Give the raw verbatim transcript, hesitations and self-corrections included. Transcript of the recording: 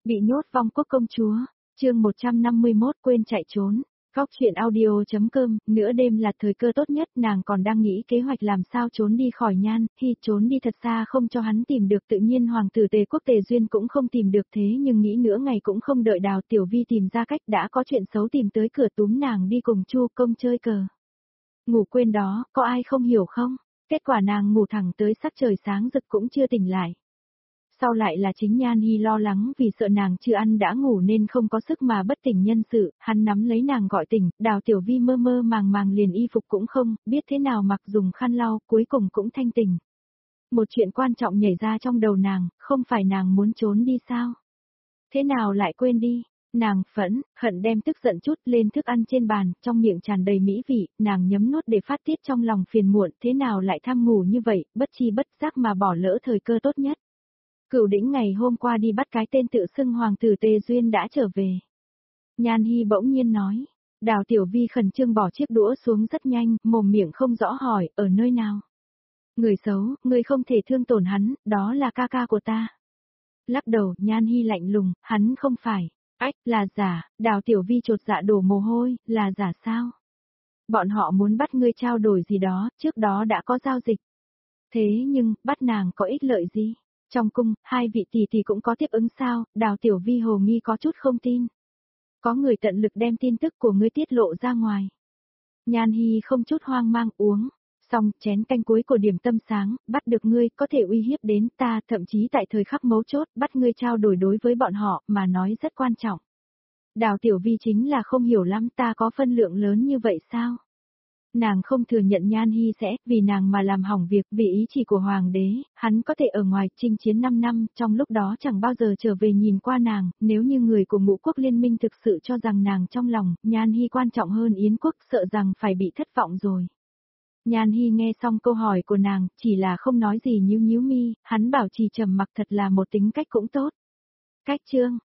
Bị nhốt vong quốc công chúa, chương một trăm năm mươi mốt quên chạy trốn. Góc chuyện audio.com, nửa đêm là thời cơ tốt nhất, nàng còn đang nghĩ kế hoạch làm sao trốn đi khỏi Nhan Hi, trốn đi thật xa không cho hắn tìm được, tự nhiên hoàng tử Tề Quốc Tề Duyên cũng không tìm được, thế nhưng nghĩ nửa ngày cũng không đợi Đào Tiểu Vi tìm ra cách, đã có chuyện xấu tìm tới cửa túm nàng đi cùng Chu Công chơi cờ. Ngủ quên đó, có ai không hiểu không? Kết quả nàng ngủ thẳng tới sắc trời sáng rực cũng chưa tỉnh lại. Sau lại là chính Nhan Hi lo lắng vì sợ nàng chưa ăn đã ngủ nên không có sức mà bất tỉnh nhân sự, hắn nắm lấy nàng gọi tỉnh, Đào Tiểu Vi mơ mơ màng màng liền y phục cũng không, biết thế nào mặc dùng khăn lau, cuối cùng cũng thanh tỉnh. Một chuyện quan trọng nhảy ra trong đầu nàng, không phải nàng muốn trốn đi sao? Thế nào lại quên đi? Nàng phẫn, hận đem tức giận chút lên thức ăn trên bàn, trong miệng tràn đầy mỹ vị, nàng nhấm nuốt để phát tiết trong lòng phiền muộn, thế nào lại tham ngủ như vậy, bất chi bất giác mà bỏ lỡ thời cơ tốt nhất. Cửu Đĩnh ngày hôm qua đi bắt cái tên tự xưng hoàng tử Tề Duyên đã trở về. Nhan Hi bỗng nhiên nói. Đào Tiểu Vi khẩn trương bỏ chiếc đũa xuống rất nhanh, mồm miệng không rõ hỏi, ở nơi nào? Người xấu, người không thể thương tổn hắn, đó là ca ca của ta. Lắc đầu, Nhan Hi lạnh lùng, hắn không phải. Ách, là giả, Đào Tiểu Vi chột dạ đổ mồ hôi, là giả sao? Bọn họ muốn bắt ngươi trao đổi gì đó, trước đó đã có giao dịch. Thế nhưng, bắt nàng có ích lợi gì? Trong cung, hai vị tỷ tỷ cũng có tiếp ứng sao? Đào Tiểu Vi hồ nghi có chút không tin. Có người tận lực đem tin tức của ngươi tiết lộ ra ngoài. Nhan Hi không chút hoang mang uống. Xong, chén canh cuối của điểm tâm sáng, bắt được ngươi, có thể uy hiếp đến ta, thậm chí tại thời khắc mấu chốt, bắt ngươi trao đổi đối với bọn họ, mà nói rất quan trọng. Đào Tiểu Vi chính là không hiểu lắm ta có phân lượng lớn như vậy sao? Nàng không thừa nhận Nhan Hi sẽ, vì nàng mà làm hỏng việc, vì ý chỉ của hoàng đế, hắn có thể ở ngoài chinh chiến năm năm, trong lúc đó chẳng bao giờ trở về nhìn qua nàng, nếu như người của ngũ quốc liên minh thực sự cho rằng nàng trong lòng, Nhan Hi quan trọng hơn Yến quốc, sợ rằng phải bị thất vọng rồi. Nhan Hi nghe xong câu hỏi của nàng, chỉ là không nói gì nhíu nhíu mi, hắn bảo trì trầm mặc thật là một tính cách cũng tốt. Cách chương